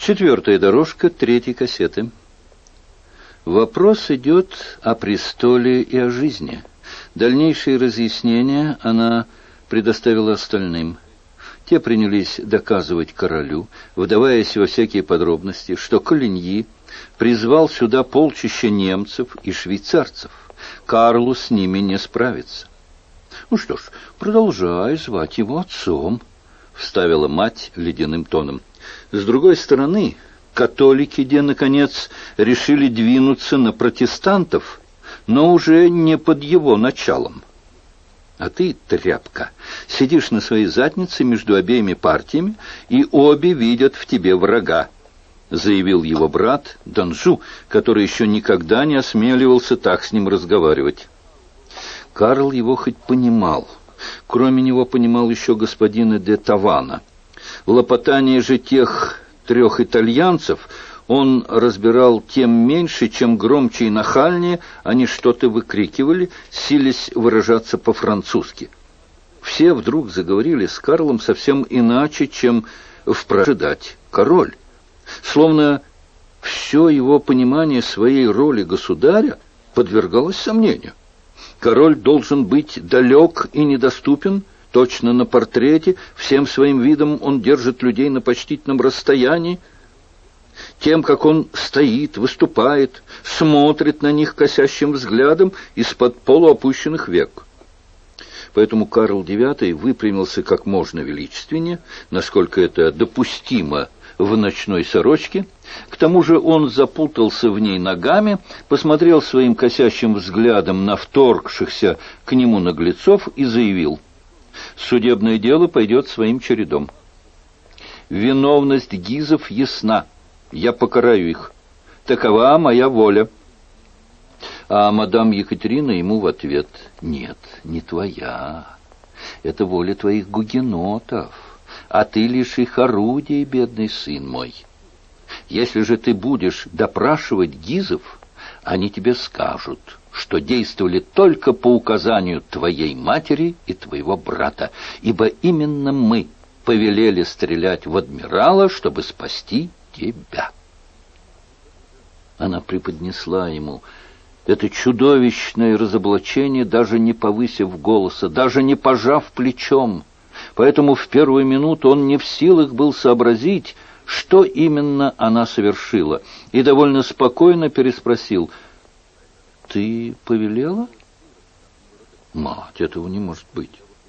Четвертая дорожка третьей кассеты. Вопрос идет о престоле и о жизни. Дальнейшие разъяснения она предоставила остальным. Те принялись доказывать королю, вдаваясь во всякие подробности, что Колиньи призвал сюда полчища немцев и швейцарцев. Карлу с ними не справиться. «Ну что ж, продолжай звать его отцом», — вставила мать ледяным тоном. «С другой стороны, католики, наконец, решили двинуться на протестантов, но уже не под его началом. А ты, тряпка, сидишь на своей заднице между обеими партиями, и обе видят в тебе врага», — заявил его брат Данжу, который еще никогда не осмеливался так с ним разговаривать. Карл его хоть понимал. Кроме него понимал еще господина де Тавана. Лопотание же тех трех итальянцев он разбирал тем меньше, чем громче и нахальнее они что-то выкрикивали, силясь выражаться по-французски. Все вдруг заговорили с Карлом совсем иначе, чем ожидать король. Словно все его понимание своей роли государя подвергалось сомнению. Король должен быть далек и недоступен, точно на портрете, всем своим видом он держит людей на почтительном расстоянии. Тем, как он стоит, выступает, смотрит на них косящим взглядом из-под полуопущенных век. Поэтому Карл IX выпрямился как можно величественнее, насколько это допустимо в ночной сорочке. К тому же он запутался в ней ногами, посмотрел своим косящим взглядом на вторгшихся к нему наглецов и заявил: «Судебное дело пойдет своим чередом. Виновность Гизов ясна, я покараю их. Такова моя воля». А мадам Екатерина ему в ответ: «Нет, не твоя. Это воля твоих гугенотов, а ты лишь их орудие, бедный сын мой. Если же ты будешь допрашивать Гизов, они тебе скажут, что действовали только по указанию твоей матери и твоего брата, ибо именно мы повелели стрелять в адмирала, чтобы спасти тебя». Она преподнесла ему это чудовищное разоблачение, даже не повысив голоса, даже не пожав плечом. Поэтому в первую минуту он не в силах был сообразить, что именно она совершила, и довольно спокойно переспросил: «Ты повелела?» «Мать, этого не может быть».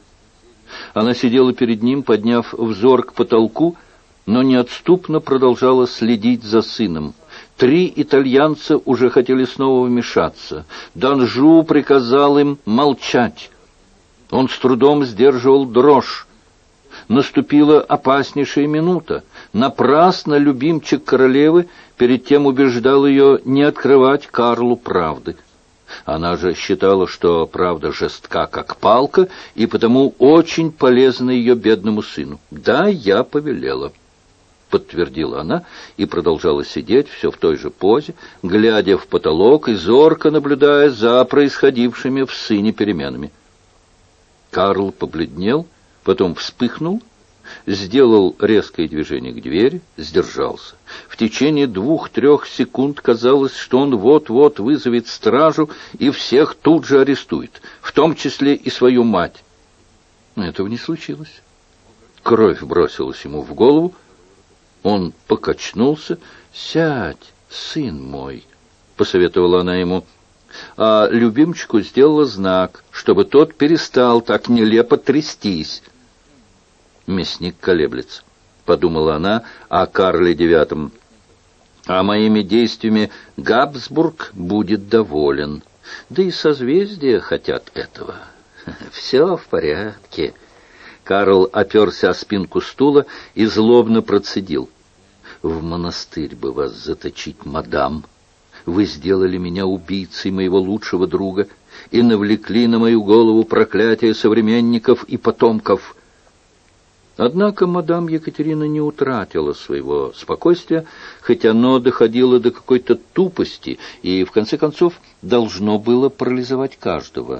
Она сидела перед ним, подняв взор к потолку, но неотступно продолжала следить за сыном. 3 итальянца уже хотели снова вмешаться. Данжу приказал им молчать. Он с трудом сдерживал дрожь. Наступила опаснейшая минута. Напрасно любимчик королевы перед тем убеждал ее не открывать Карлу правды. Она же считала, что правда жестка, как палка, и потому очень полезна ее бедному сыну. «Да, я повелела», — подтвердила она и продолжала сидеть все в той же позе, глядя в потолок и зорко наблюдая за происходившими в сыне переменами. Карл побледнел, потом вспыхнул, сделал резкое движение к двери, сдержался. В течение 2-3 секунд казалось, что он вот-вот вызовет стражу и всех тут же арестует, в том числе и свою мать. Но этого не случилось. Кровь бросилась ему в голову. Он покачнулся. «Сядь, сын мой», — посоветовала она ему. А любимчику сделала знак, чтобы тот перестал так нелепо трястись. «Мясник колеблется», — подумала она о Карле IX. «А моими действиями Габсбург будет доволен. Да и созвездия хотят этого. Все в порядке». Карл оперся о спинку стула и злобно процедил: «В монастырь бы вас заточить, мадам. Вы сделали меня убийцей моего лучшего друга и навлекли на мою голову проклятие современников и потомков». Однако мадам Екатерина не утратила своего спокойствия, хотя оно доходило до какой-то тупости и, в конце концов, должно было парализовать каждого.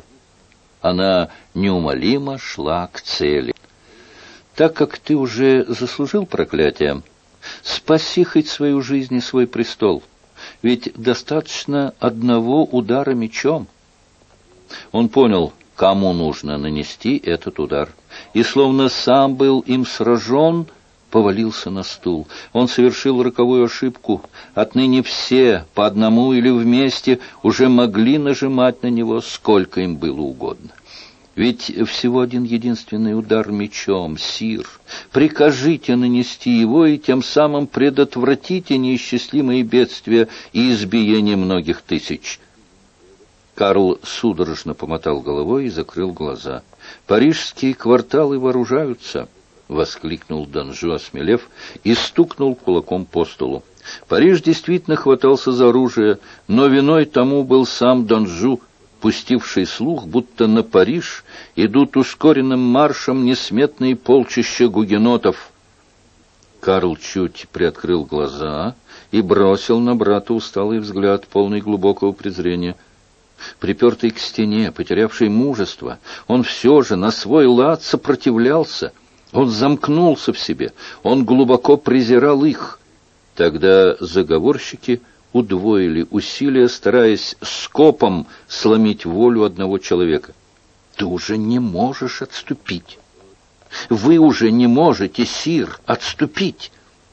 Она неумолимо шла к цели. «Так как ты уже заслужил проклятие, с Спаси хоть свою жизнь и свой престол. Ведь достаточно одного удара мечом. Он понял, кому нужно нанести этот удар, и, словно сам был им сражен, повалился на стул. Он совершил роковую ошибку. Отныне все, по одному или вместе, уже могли нажимать на него, сколько им было угодно. Ведь всего один единственный удар мечом, сир. Прикажите нанести его, и тем самым предотвратите неисчислимые бедствия и избиение многих тысяч. Карл судорожно помотал головой и закрыл глаза. «Парижские кварталы вооружаются!» — воскликнул Данжу, осмелев, и стукнул кулаком по столу. Париж действительно хватался за оружие, но виной тому был сам Данжу, пустивший слух, будто на Париж идут ускоренным маршем несметные полчища гугенотов. Карл чуть приоткрыл глаза и бросил на брата усталый взгляд, полный глубокого презрения. Припертый к стене, потерявший мужество, он все же на свой лад сопротивлялся. Он замкнулся в себе, он глубоко презирал их. Тогда заговорщики удвоили усилия, стараясь скопом сломить волю одного человека. «Ты уже не можешь отступить! Вы уже не можете, сир, отступить!»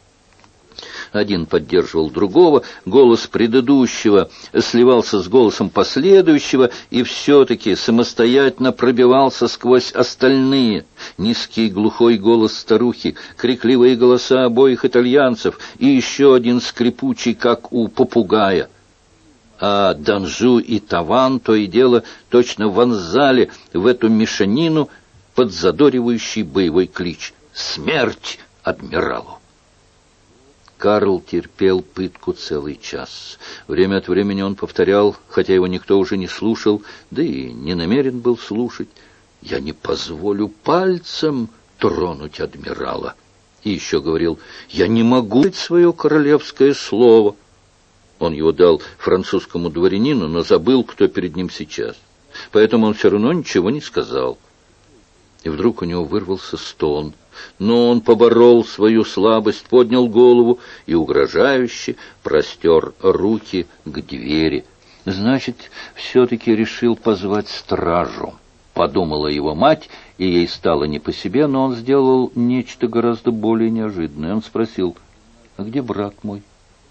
Один поддерживал другого, голос предыдущего сливался с голосом последующего и все-таки самостоятельно пробивался сквозь остальные. Низкий глухой голос старухи, крикливые голоса обоих итальянцев и еще один скрипучий, как у попугая. А Данжу и Таван то и дело точно вонзали в эту мешанину подзадоривающий боевой клич «Смерть адмиралу!». Карл терпел пытку целый час. Время от времени он повторял, хотя его никто уже не слушал, да и не намерен был слушать: «Я не позволю пальцем тронуть адмирала». И еще говорил: «Я не могу дать свое королевское слово». Он его дал французскому дворянину, но забыл, кто перед ним сейчас. Поэтому он все равно ничего не сказал. И вдруг у него вырвался стон. Но он поборол свою слабость, поднял голову и угрожающе простер руки к двери. «Значит, все-таки решил позвать стражу», — подумала его мать, и ей стало не по себе, но он сделал нечто гораздо более неожиданное. Он спросил: «А где брат мой?»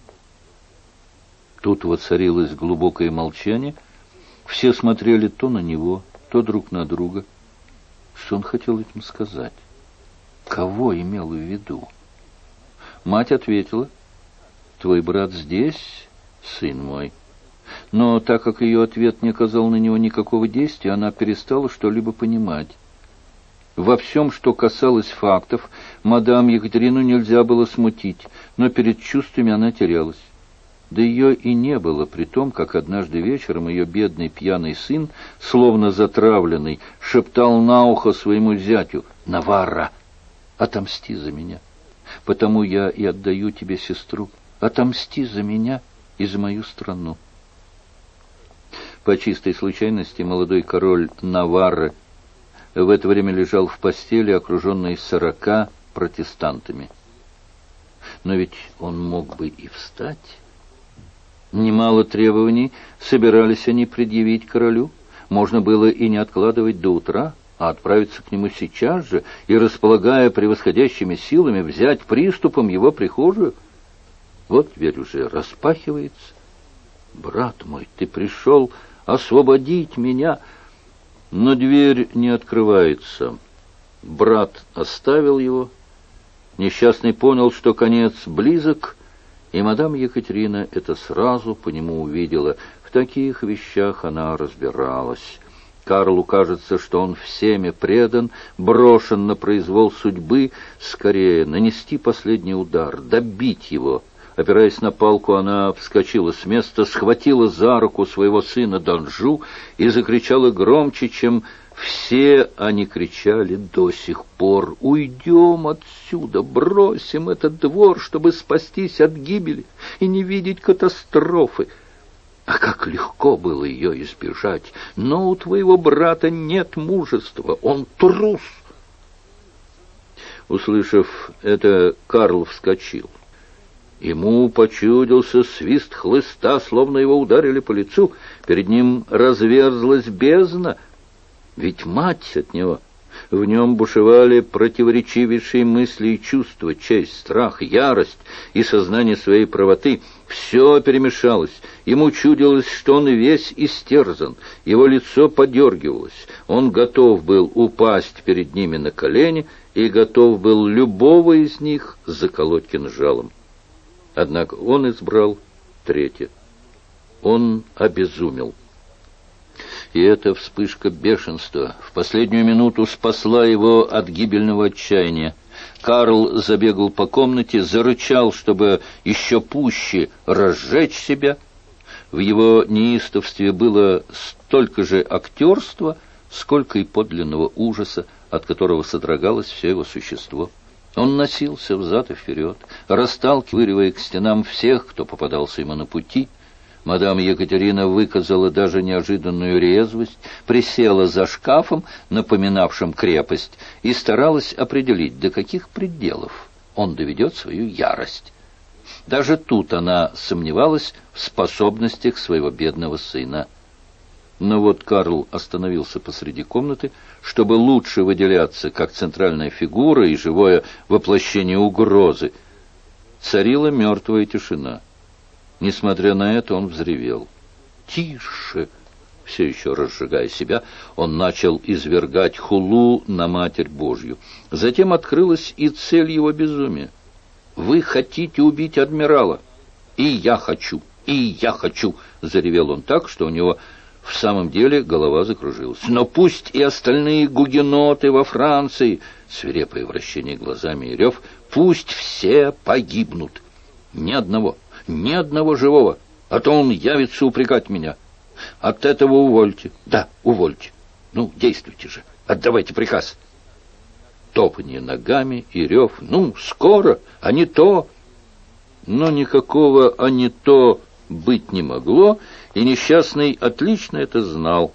Тут воцарилось глубокое молчание. Все смотрели то на него, то друг на друга. Что он хотел этим сказать? Кого имел в виду? Мать ответила: «Твой брат здесь, сын мой». Но так как ее ответ не оказал на него никакого действия, она перестала что-либо понимать. Во всем, что касалось фактов, мадам Екатерину нельзя было смутить, но перед чувствами она терялась. Да ее и не было, при том, как однажды вечером ее бедный пьяный сын, словно затравленный, шептал на ухо своему зятю: «Наварра, отомсти за меня, потому я и отдаю тебе сестру. Отомсти за меня и за мою страну». По чистой случайности молодой король Наварры в это время лежал в постели, окруженный 40 протестантами. Но ведь он мог бы и встать. Немало требований собирались они предъявить королю. Можно было и не откладывать до утра, а отправиться к нему сейчас же и, располагая превосходящими силами, взять приступом его прихожую. Вот дверь уже распахивается. «Брат мой, ты пришел освободить меня!» Но дверь не открывается. Брат оставил его. Несчастный понял, что конец близок, и мадам Екатерина это сразу по нему увидела. В таких вещах она разбиралась. Карлу кажется, что он всеми предан, брошен на произвол судьбы. Скорее нанести последний удар, добить его. Опираясь на палку, она вскочила с места, схватила за руку своего сына Данжу и закричала громче, чем все они кричали до сих пор: «Уйдем отсюда, бросим этот двор, чтобы спастись от гибели и не видеть катастрофы!» А как легко было ее избежать! Но у твоего брата нет мужества, он трус. Услышав это, Карл вскочил. Ему почудился свист хлыста, словно его ударили по лицу. Перед ним разверзлась бездна. Ведь мать от него. В нем бушевали противоречивейшие мысли и чувства, честь, страх, ярость и сознание своей правоты. Все перемешалось. Ему чудилось, что он весь истерзан. Его лицо подергивалось. Он готов был упасть перед ними на колени и готов был любого из них заколоть кинжалом. Однако он избрал третье. Он обезумел. И эта вспышка бешенства в последнюю минуту спасла его от гибельного отчаяния. Карл забегал по комнате, зарычал, чтобы еще пуще разжечь себя. В его неистовстве было столько же актерства, сколько и подлинного ужаса, от которого содрогалось все его существо. Он носился взад и вперед, расталкивая к стенам всех, кто попадался ему на пути. Мадам Екатерина выказала даже неожиданную резвость, присела за шкафом, напоминавшим крепость, и старалась определить, до каких пределов он доведет свою ярость. Даже тут она сомневалась в способностях своего бедного сына. Но вот Карл остановился посреди комнаты, чтобы лучше выделяться как центральная фигура и живое воплощение угрозы. Царила мертвая тишина. Несмотря на это, он взревел. «Тише!» Все еще разжигая себя, он начал извергать хулу на Матерь Божью. Затем открылась и цель его безумия. «Вы хотите убить адмирала? И я хочу! И я хочу!» Заревел он так, что у него в самом деле голова закружилась. «Но пусть и остальные гугеноты во Франции!» Свирепое вращение глазами и рев. «Пусть все погибнут! Ни одного живого, а то он явится упрекать меня. От этого увольте. Да, увольте. Ну, действуйте же, отдавайте приказ». Топанье ногами и рев. «Ну, скоро, а не то!» Но никакого «а не то» быть не могло, и несчастный отлично это знал.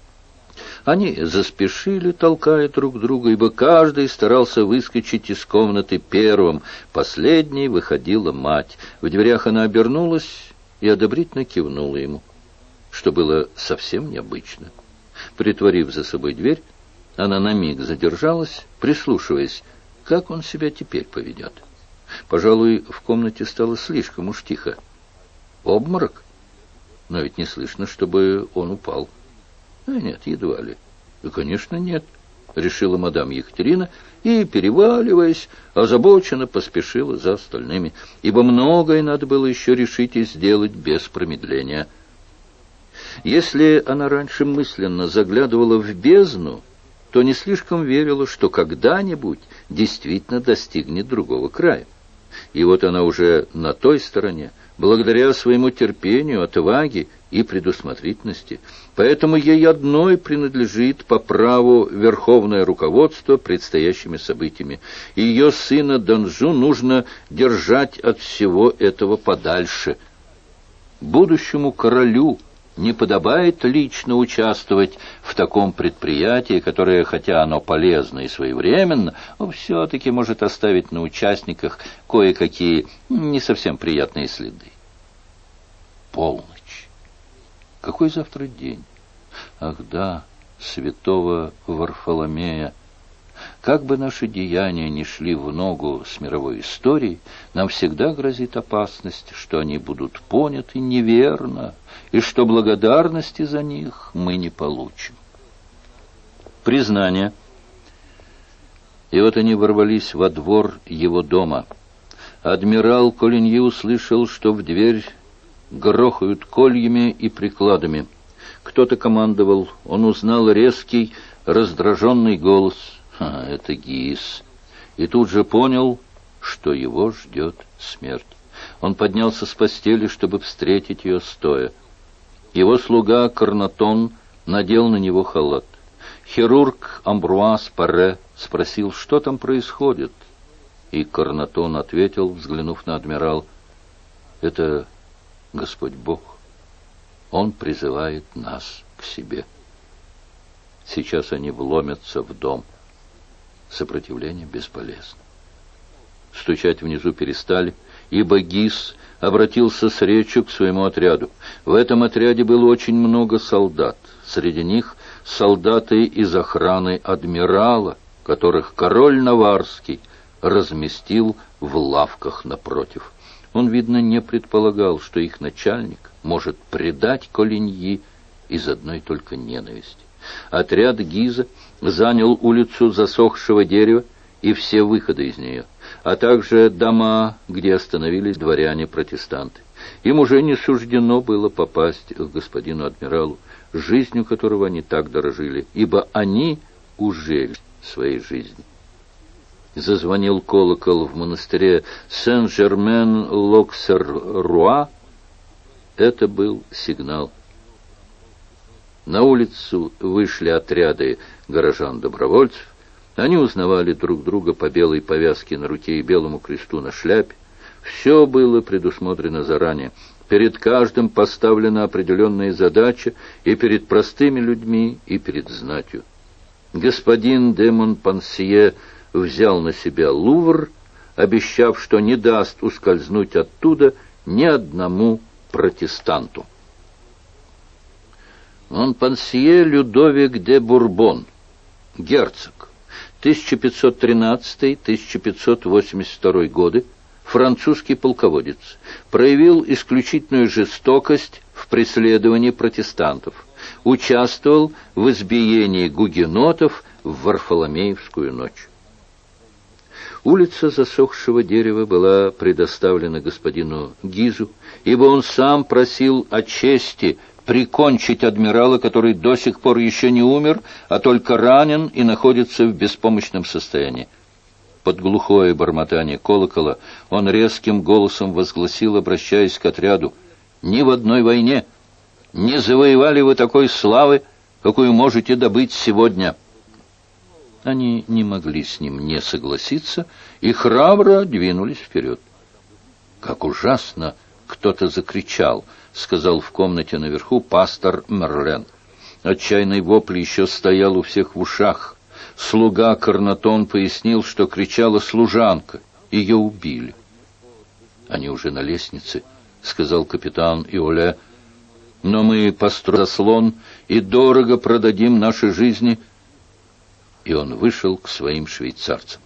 Они заспешили, толкая друг друга, ибо каждый старался выскочить из комнаты первым. Последней выходила мать. В дверях она обернулась и одобрительно кивнула ему, что было совсем необычно. Притворив за собой дверь, она на миг задержалась, прислушиваясь, как он себя теперь поведет. Пожалуй, в комнате стало слишком уж тихо. Обморок? Но ведь не слышно, чтобы он упал. Нет, едва ли. Да, конечно, нет, решила мадам Екатерина и, переваливаясь, озабоченно поспешила за остальными, ибо многое надо было еще решить и сделать без промедления. Если она раньше мысленно заглядывала в бездну, то не слишком верила, что когда-нибудь действительно достигнет другого края. И вот она уже на той стороне, благодаря своему терпению, отваге и предусмотрительности. Поэтому ей одной принадлежит по праву верховное руководство предстоящими событиями. И ее сына Данжу нужно держать от всего этого подальше. Будущему королю не подобает лично участвовать в таком предприятии, которое, хотя оно полезно и своевременно, все-таки может оставить на участниках кое-какие не совсем приятные следы. Полночь. Какой завтра день? Ах да, святого Варфоломея. Как бы наши деяния ни шли в ногу с мировой историей, нам всегда грозит опасность, что они будут поняты неверно, и что благодарности за них мы не получим. Признание. И вот они ворвались во двор его дома. Адмирал Колиньи услышал, что в дверь грохают кольями и прикладами. Кто-то командовал. Он узнал резкий, раздраженный голос. Это Гис. И тут же понял, что его ждет смерть. Он поднялся с постели, чтобы встретить ее стоя. Его слуга Карнатон надел на него халат. Хирург Амбруаз Паре спросил, что там происходит. И Карнатон ответил, взглянув на адмирал: «Это Господь Бог. Он призывает нас к себе. Сейчас они вломятся в дом. Сопротивление бесполезно». Стучать внизу перестали, ибо Гиз обратился с речью к своему отряду. В этом отряде было очень много солдат. Среди них солдаты из охраны адмирала, которых король Наварский разместил в лавках напротив. Он, видно, не предполагал, что их начальник может предать Колиньи из одной только ненависти. Отряд Гиза занял улицу засохшего дерева и все выходы из нее, а также дома, где остановились дворяне-протестанты. Им уже не суждено было попасть к господину адмиралу, жизнью которого они так дорожили, ибо они ужили своей жизни. Зазвонил колокол в монастыре Сен-Жермен-Локсер-Руа. Это был сигнал. На улицу вышли отряды горожан-добровольцев. Они узнавали друг друга по белой повязке на руке и белому кресту на шляпе. Все было предусмотрено заранее. Перед каждым поставлена определенная задача и перед простыми людьми, и перед знатью. Господин де Монпансье взял на себя Лувр, обещав, что не даст ускользнуть оттуда ни одному протестанту. Монпансье Людовик де Бурбон, герцог, 1513-1582 годы, французский полководец, проявил исключительную жестокость в преследовании протестантов, участвовал в избиении гугенотов в Варфоломеевскую ночь. Улица засохшего дерева была предоставлена господину Гизу, ибо он сам просил о чести прикончить адмирала, который до сих пор еще не умер, а только ранен и находится в беспомощном состоянии. Под глухое бормотание колокола он резким голосом возгласил, обращаясь к отряду: «Ни в одной войне не завоевали вы такой славы, какую можете добыть сегодня». Они не могли с ним не согласиться и храбро двинулись вперед. «Как ужасно!» — кто-то закричал, — сказал в комнате наверху пастор Мерлен. Отчаянный вопль еще стоял у всех в ушах. Слуга Карнатон пояснил, что кричала служанка. Ее убили. «Они уже на лестнице», — сказал капитан Иоле. «Но мы построим заслон и дорого продадим наши жизни». И он вышел к своим швейцарцам.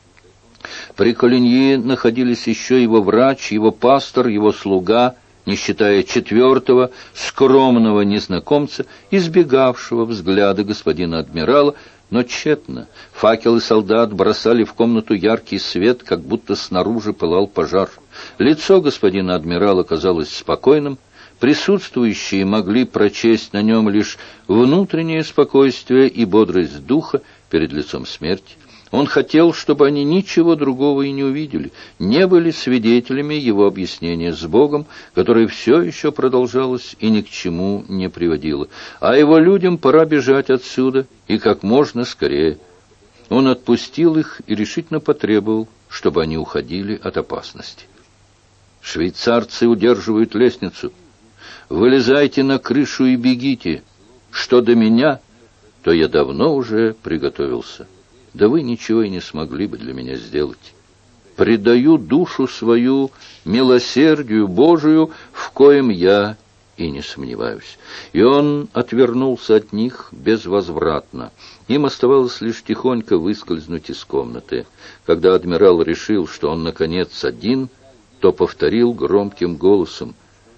При Колиньи находились еще его врач, его пастор, его слуга, не считая четвертого, скромного незнакомца, избегавшего взгляда господина адмирала, но тщетно. Факелы солдат бросали в комнату яркий свет, как будто снаружи пылал пожар. Лицо господина адмирала казалось спокойным. Присутствующие могли прочесть на нем лишь внутреннее спокойствие и бодрость духа перед лицом смерти. Он хотел, чтобы они ничего другого и не увидели, не были свидетелями его объяснения с Богом, которое все еще продолжалось и ни к чему не приводило. А его людям пора бежать отсюда, и как можно скорее. Он отпустил их и решительно потребовал, чтобы они уходили от опасности. «Швейцарцы удерживают лестницу. Вылезайте на крышу и бегите. Что до меня, то я давно уже приготовился. Да вы ничего и не смогли бы для меня сделать. Предаю душу свою милосердию Божию, в коем я и не сомневаюсь». И он отвернулся от них безвозвратно. Им оставалось лишь тихонько выскользнуть из комнаты. Когда адмирал решил, что он, наконец, один, то повторил громким голосом: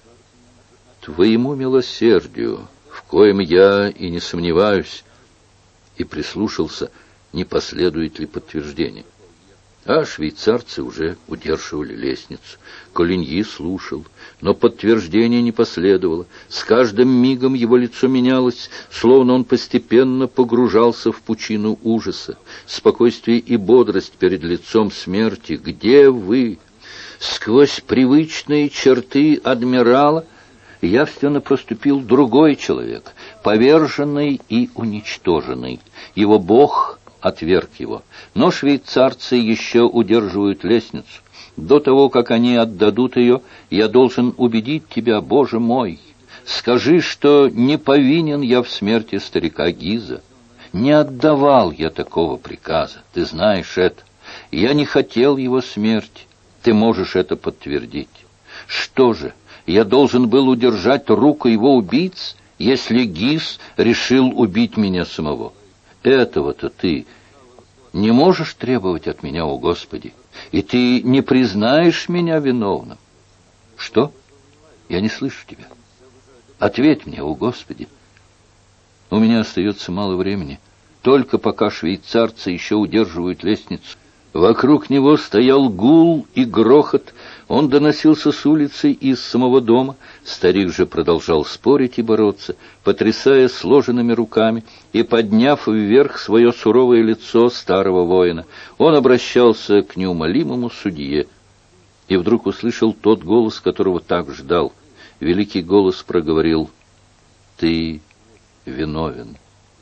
«Твоему милосердию, в коем я и не сомневаюсь», и прислушался, не последует ли подтверждение. А швейцарцы уже удерживали лестницу. Колиньи слушал, но подтверждения не последовало. С каждым мигом его лицо менялось, словно он постепенно погружался в пучину ужаса. Спокойствие и бодрость перед лицом смерти. «Где вы?» Сквозь привычные черты адмирала явственно проступил другой человек, поверженный и уничтоженный. Его Бог отверг его. Но швейцарцы еще удерживают лестницу. До того, как они отдадут ее, я должен убедить тебя, Боже мой. Скажи, что не повинен я в смерти старика Гиза. Не отдавал я такого приказа, ты знаешь это. Я не хотел его смерти. Ты можешь это подтвердить. Что же, я должен был удержать руку его убийц, если Гис решил убить меня самого? Этого-то ты не можешь требовать от меня, о Господи, и ты не признаешь меня виновным. Что? Я не слышу тебя. Ответь мне, о Господи. У меня остается мало времени. Только пока швейцарцы еще удерживают лестницу. Вокруг него стоял гул и грохот. Он доносился с улицы и из самого дома. Старик же продолжал спорить и бороться, потрясая сложенными руками и подняв вверх свое суровое лицо старого воина. Он обращался к неумолимому судье. И вдруг услышал тот голос, которого так ждал. Великий голос проговорил: «Ты виновен».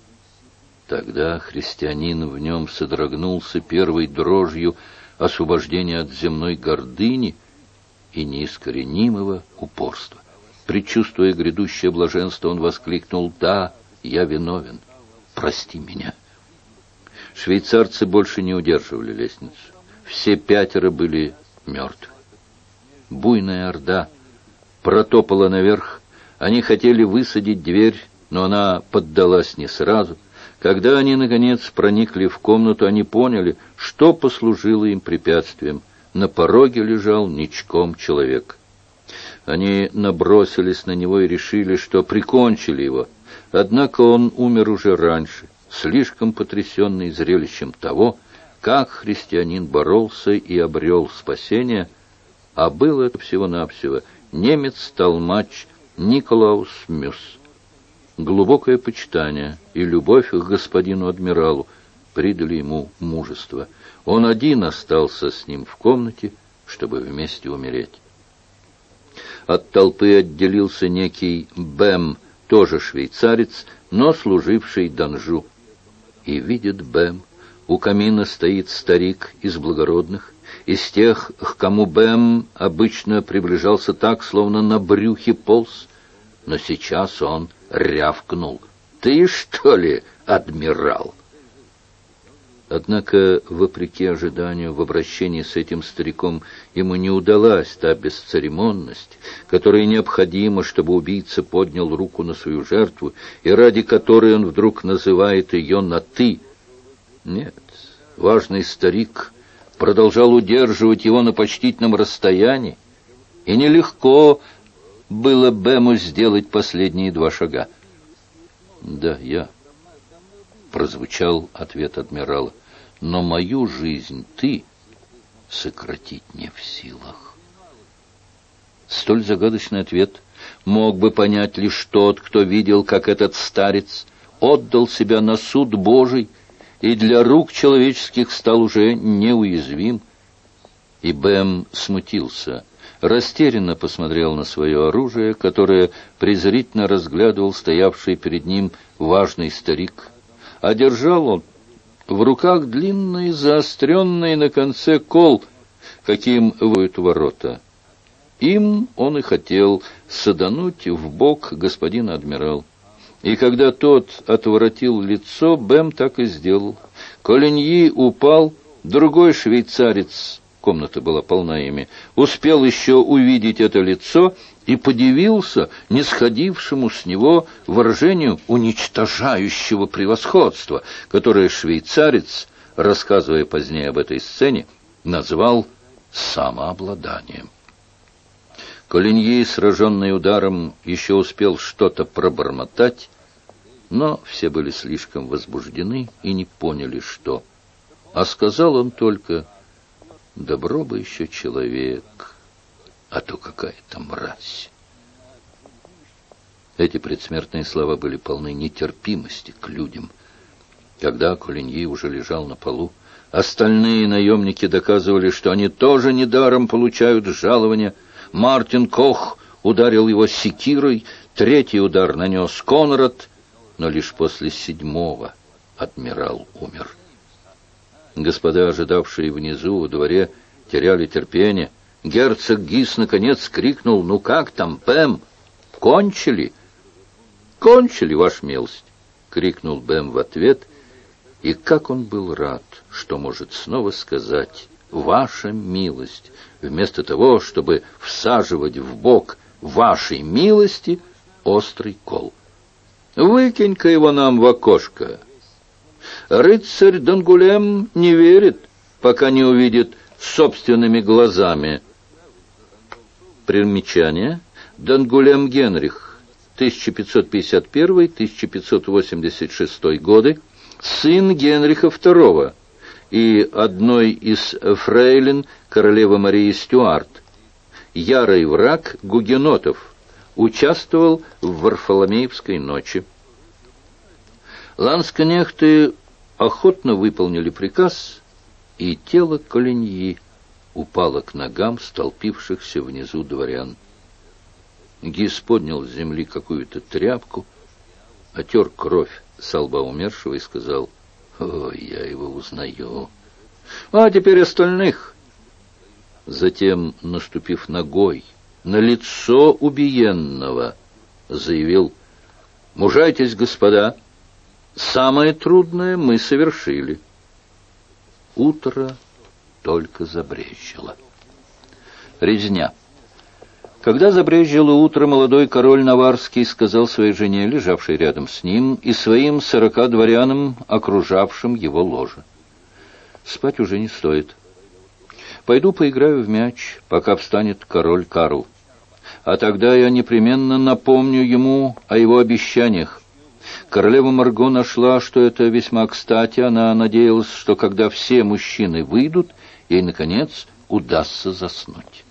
Тогда христианин в нем содрогнулся первой дрожью освобождения от земной гордыни и неискоренимого упорства. Предчувствуя грядущее блаженство, он воскликнул: «Да, я виновен, прости меня». Швейцарцы больше не удерживали лестницу. Все 5 были мертвы. Буйная орда протопала наверх. Они хотели высадить дверь, но она поддалась не сразу. Когда они, наконец, проникли в комнату, они поняли, что послужило им препятствием. На пороге лежал ничком человек. Они набросились на него и решили, что прикончили его. Однако он умер уже раньше, слишком потрясенный зрелищем того, как христианин боролся и обрел спасение, а был это всего-навсего немец-толмач Николаус Мюс. Глубокое почитание и любовь к господину адмиралу придали ему мужество. Он один остался с ним в комнате, чтобы вместе умереть. От толпы отделился некий Бэм, тоже швейцарец, но служивший Данжу. И видит Бэм, у камина стоит старик из благородных, из тех, к кому Бэм обычно приближался так, словно на брюхе полз. Но сейчас он рявкнул: «Ты, что ли, адмирал?» Однако, вопреки ожиданию, в обращении с этим стариком ему не удалась та бесцеремонность, которая необходима, чтобы убийца поднял руку на свою жертву, и ради которой он вдруг называет ее на «ты». Нет, важный старик продолжал удерживать его на почтительном расстоянии, и нелегко было Бэму сделать последние 2 шага. «Да, я», — прозвучал ответ адмирала, — «но мою жизнь ты сократить не в силах». Столь загадочный ответ мог бы понять лишь тот, кто видел, как этот старец отдал себя на суд Божий и для рук человеческих стал уже неуязвим. И Бэм смутился, растерянно посмотрел на свое оружие, которое презрительно разглядывал стоявший перед ним важный старик. А держал он в руках длинный, заостренный на конце кол, каким воют ворота. Им он и хотел садануть в бок господина адмирал. И когда тот отворотил лицо, Бэм так и сделал. Колиньи упал, другой швейцарец, комната была полна ими, успел еще увидеть это лицо и подивился нисходившему с него выражению уничтожающего превосходства, которое швейцарец, рассказывая позднее об этой сцене, назвал самообладанием. Колиньи, сраженный ударом, еще успел что-то пробормотать, но все были слишком возбуждены и не поняли, что. А сказал он только: «Добро бы еще человек, а то какая-то мразь». Эти предсмертные слова были полны нетерпимости к людям. Когда Колиньи уже лежал на полу, остальные наемники доказывали, что они тоже недаром получают жалования. Мартин Кох ударил его секирой, 3-й удар нанес Конрад, но лишь после 7-го адмирал умер. Господа, ожидавшие внизу, во дворе, теряли терпение. Герцог Гис наконец крикнул: «Ну как там, Бэм? Кончили?» «Кончили, ваша милость!» — крикнул Бэм в ответ. И как он был рад, что может снова сказать ваша милость, вместо того, чтобы всаживать в бок вашей милости острый кол. Выкинь-ка его нам в окошко. Рыцарь Дангулем не верит, пока не увидит собственными глазами. Примечание. Дангулем Генрих, 1551-1586 годы, сын Генриха II и одной из фрейлин королевы Марии Стюарт, ярый враг гугенотов, участвовал в Варфоломеевской ночи. Ланскнехты охотно выполнили приказ, и тело Колиньи упало к ногам столпившихся внизу дворян. Гиз поднял с земли какую-то тряпку, отер кровь со лба умершего и сказал: «Ой, я его узнаю. А теперь остальных». Затем, наступив ногой на лицо убиенного, заявил: «Мужайтесь, господа, самое трудное мы совершили». Утро только забрезжило. Резня. Когда забрезжило утро, молодой король Наварский сказал своей жене, лежавшей рядом с ним, и своим 40 дворянам, окружавшим его ложе: «Спать уже не стоит. Пойду поиграю в мяч, пока встанет король Карл. А тогда я непременно напомню ему о его обещаниях. Королева Марго нашла, что это весьма кстати. Она надеялась, что когда все мужчины выйдут, ей, наконец, удастся заснуть».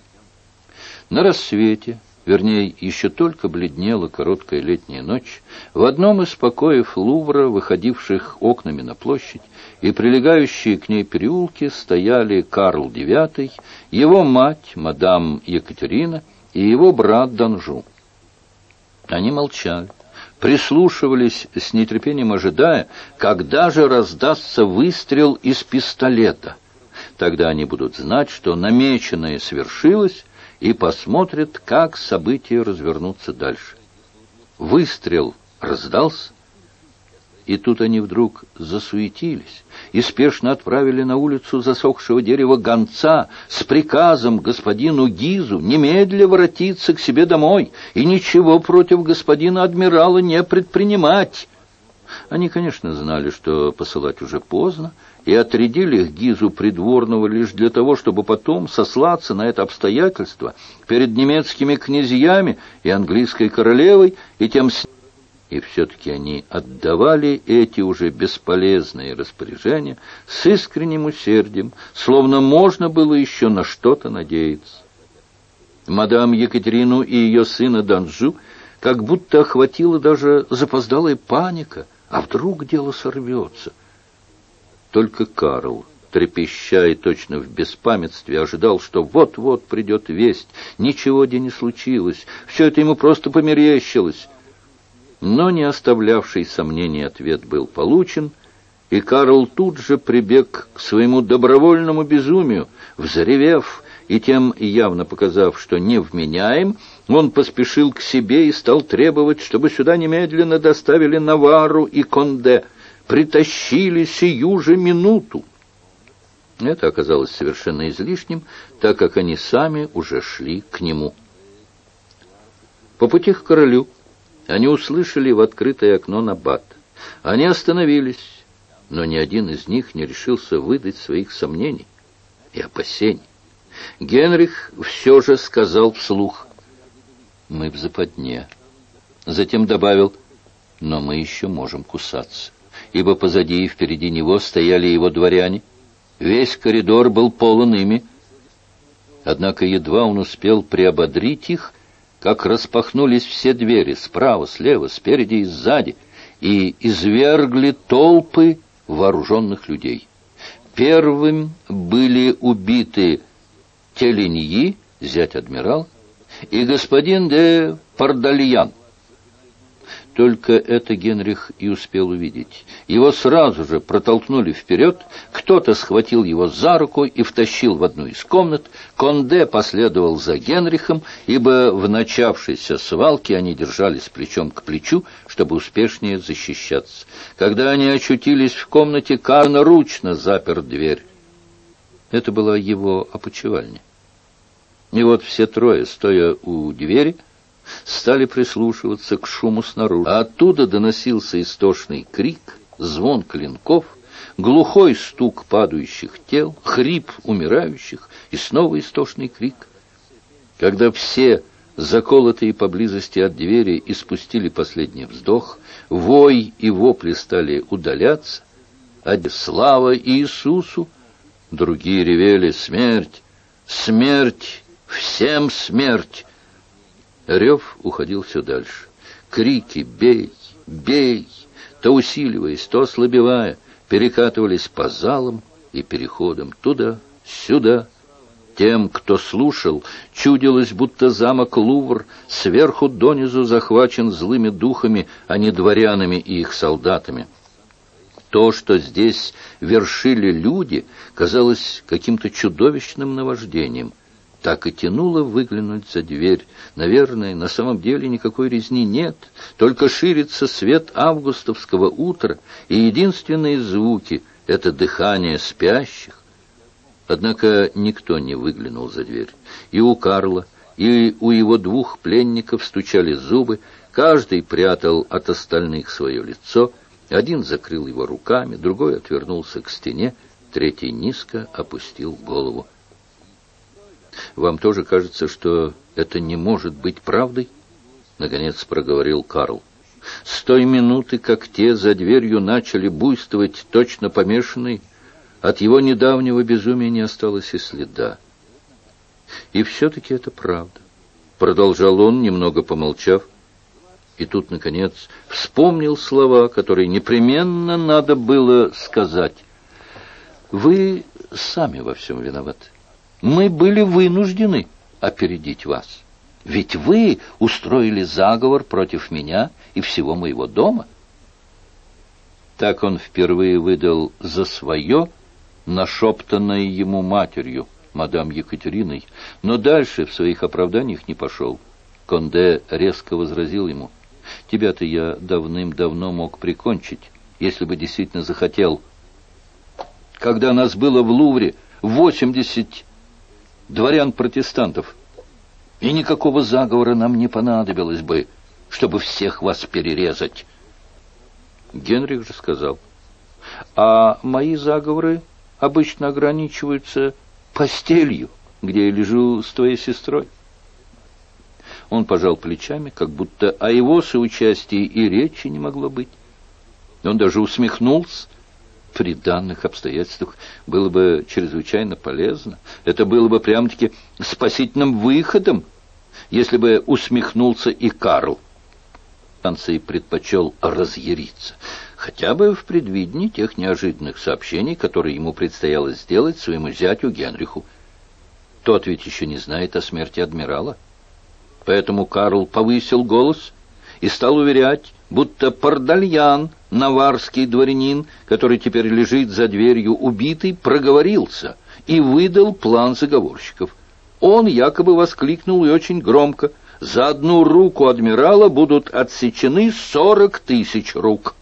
На рассвете, вернее, еще только бледнела короткая летняя ночь, в одном из покоев Лувра, выходивших окнами на площадь, и прилегающие к ней переулки, стояли Карл IX, его мать, мадам Екатерина, и его брат Данжу. Они молчали, прислушивались с нетерпением, ожидая, когда же раздастся выстрел из пистолета. Тогда они будут знать, что намеченное свершилось, и посмотрят, как события развернутся дальше. Выстрел раздался, и тут они вдруг засуетились и спешно отправили на улицу засохшего дерева гонца с приказом господину Гизу немедля воротиться к себе домой и ничего против господина адмирала не предпринимать. Они, конечно, знали, что посылать уже поздно, и отрядили Гизу придворного лишь для того, чтобы потом сослаться на это обстоятельство перед немецкими князьями и английской королевой, и тем и все-таки они отдавали эти уже бесполезные распоряжения с искренним усердием, словно можно было еще на что-то надеяться. Мадам Екатерину и ее сына Данжу как будто охватила даже запоздалая паника, а вдруг дело сорвется. Только Карл, трепеща и точно в беспамятстве, ожидал, что вот-вот придет весть. Ничего где не случилось, все это ему просто померещилось. Но не оставлявший сомнений ответ был получен, и Карл тут же прибег к своему добровольному безумию. Взревев и тем явно показав, что невменяем, он поспешил к себе и стал требовать, чтобы сюда немедленно доставили Наварру и Конде. Притащили сию же минуту. Это оказалось совершенно излишним, так как они сами уже шли к нему. По пути к королю они услышали в открытое окно набат. Они остановились, но ни один из них не решился выдать своих сомнений и опасений. Генрих все же сказал вслух: «Мы в западне». Затем добавил: «Но мы еще можем кусаться», ибо позади и впереди него стояли его дворяне. Весь коридор был полон ими. Однако едва он успел приободрить их, как распахнулись все двери справа, слева, спереди и сзади, и извергли толпы вооруженных людей. Первым были убиты Телиньи, зять адмирала, и господин де Пардальян. Только это Генрих и успел увидеть. Его сразу же протолкнули вперед, кто-то схватил его за руку и втащил в одну из комнат. Конде последовал за Генрихом, ибо в начавшейся свалке они держались плечом к плечу, чтобы успешнее защищаться. Когда они очутились в комнате, Карл ручно запер дверь. Это была его опочивальня. И вот все трое, стоя у двери, стали прислушиваться к шуму снаружи. А оттуда доносился истошный крик, звон клинков, глухой стук падающих тел, хрип умирающих и снова истошный крик. Когда все, заколотые поблизости от двери, испустили последний вздох, вой и вопли стали удаляться, «Слава Иисусу!» Другие ревели: «Смерть! Смерть! Всем смерть!» Рев уходил все дальше. Крики «Бей! Бей!», то усиливаясь, то ослабевая, перекатывались по залам и переходам туда-сюда. Тем, кто слушал, чудилось, будто замок Лувр сверху донизу захвачен злыми духами, а не дворянами и их солдатами. То, что здесь вершили люди, казалось каким-то чудовищным наваждением. Так и тянуло выглянуть за дверь. Наверное, на самом деле никакой резни нет, только ширится свет августовского утра, и единственные звуки — это дыхание спящих. Однако никто не выглянул за дверь. И у Карла, и у его двух пленников стучали зубы, каждый прятал от остальных свое лицо. Один закрыл его руками, другой отвернулся к стене, третий низко опустил голову. «Вам тоже кажется, что это не может быть правдой?» — наконец проговорил Карл. «С той минуты, как те за дверью начали буйствовать точно помешанные, от его недавнего безумия не осталось и следа. И все-таки это правда», — продолжал он, немного помолчав. И тут, наконец, вспомнил слова, которые непременно надо было сказать. «Вы сами во всем виноваты. Мы были вынуждены опередить вас. Ведь вы устроили заговор против меня и всего моего дома». Так он впервые выдал за свое, нашептанное ему матерью, мадам Екатериной, но дальше в своих оправданиях не пошел. Конде резко возразил ему: «Тебя-то я давным-давно мог прикончить, если бы действительно захотел. Когда нас было в Лувре 80 дворян-протестантов, и никакого заговора нам не понадобилось бы, чтобы всех вас перерезать». Генрих же сказал: «А мои заговоры обычно ограничиваются постелью, где я лежу с твоей сестрой». Он пожал плечами, как будто о его соучастии и речи не могло быть. Он даже усмехнулся. При данных обстоятельствах было бы чрезвычайно полезно. Это было бы прямо-таки спасительным выходом, если бы усмехнулся и Карл. Франций предпочел разъяриться, хотя бы в предвидении тех неожиданных сообщений, которые ему предстояло сделать своему зятю Генриху. Тот ведь еще не знает о смерти адмирала. Поэтому Карл повысил голос и стал уверять, будто Пардальян, наварский дворянин, который теперь лежит за дверью убитый, проговорился и выдал план заговорщиков. Он якобы воскликнул и очень громко: «За одну руку адмирала будут отсечены 40 000 рук».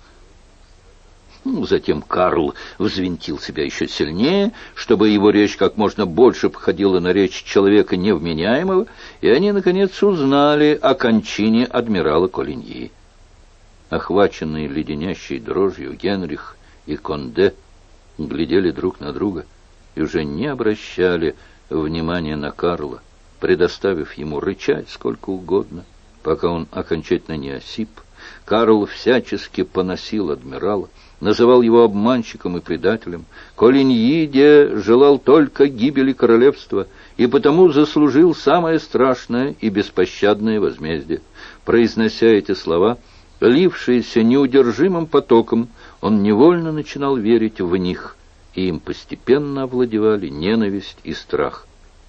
Затем Карл взвинтил себя еще сильнее, чтобы его речь как можно больше походила на речь человека невменяемого, и они, наконец, узнали о кончине адмирала Колиньи. Охваченные леденящей дрожью, Генрих и Конде глядели друг на друга и уже не обращали внимания на Карла, предоставив ему рычать сколько угодно, пока он окончательно не осип. Карл всячески поносил адмирала, называл его обманщиком и предателем. Колиньи желал только гибели королевства и потому заслужил самое страшное и беспощадное возмездие. Произнося эти слова, лившиеся неудержимым потоком, он невольно начинал верить в них, и им постепенно овладевали ненависть и страх.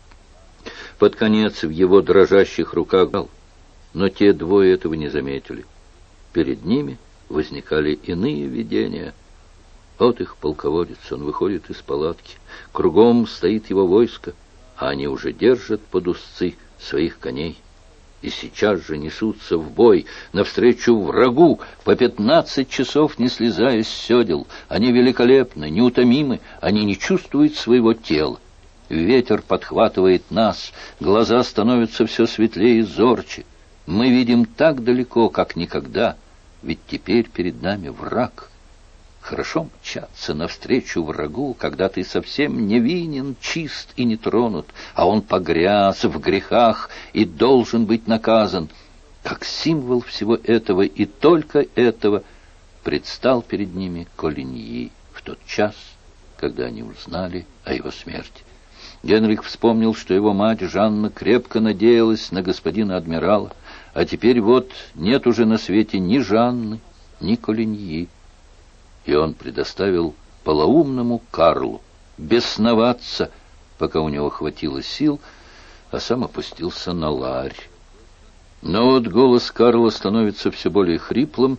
Под конец в его дрожащих руках, но те двое этого не заметили. Перед ними возникали иные видения. Вот их полководец, он выходит из палатки, кругом стоит его войско, а они уже держат под узцы своих коней. И сейчас же несутся в бой, навстречу врагу, по 15 часов не слезая с седел. Они великолепны, неутомимы, они не чувствуют своего тела. Ветер подхватывает нас, глаза становятся все светлее и зорче. Мы видим так далеко, как никогда, ведь теперь перед нами враг. Хорошо мчаться навстречу врагу, когда ты совсем невинен, чист и не тронут, а он погряз в грехах и должен быть наказан. Как символ всего этого и только этого предстал перед ними Колиньи в тот час, когда они узнали о его смерти. Генрих вспомнил, что его мать Жанна крепко надеялась на господина адмирала, а теперь вот нет уже на свете ни Жанны, ни Колиньи. И он предоставил полоумному Карлу бесноваться, пока у него хватило сил, а сам опустился на ларь. Но вот голос Карла становится все более хриплым,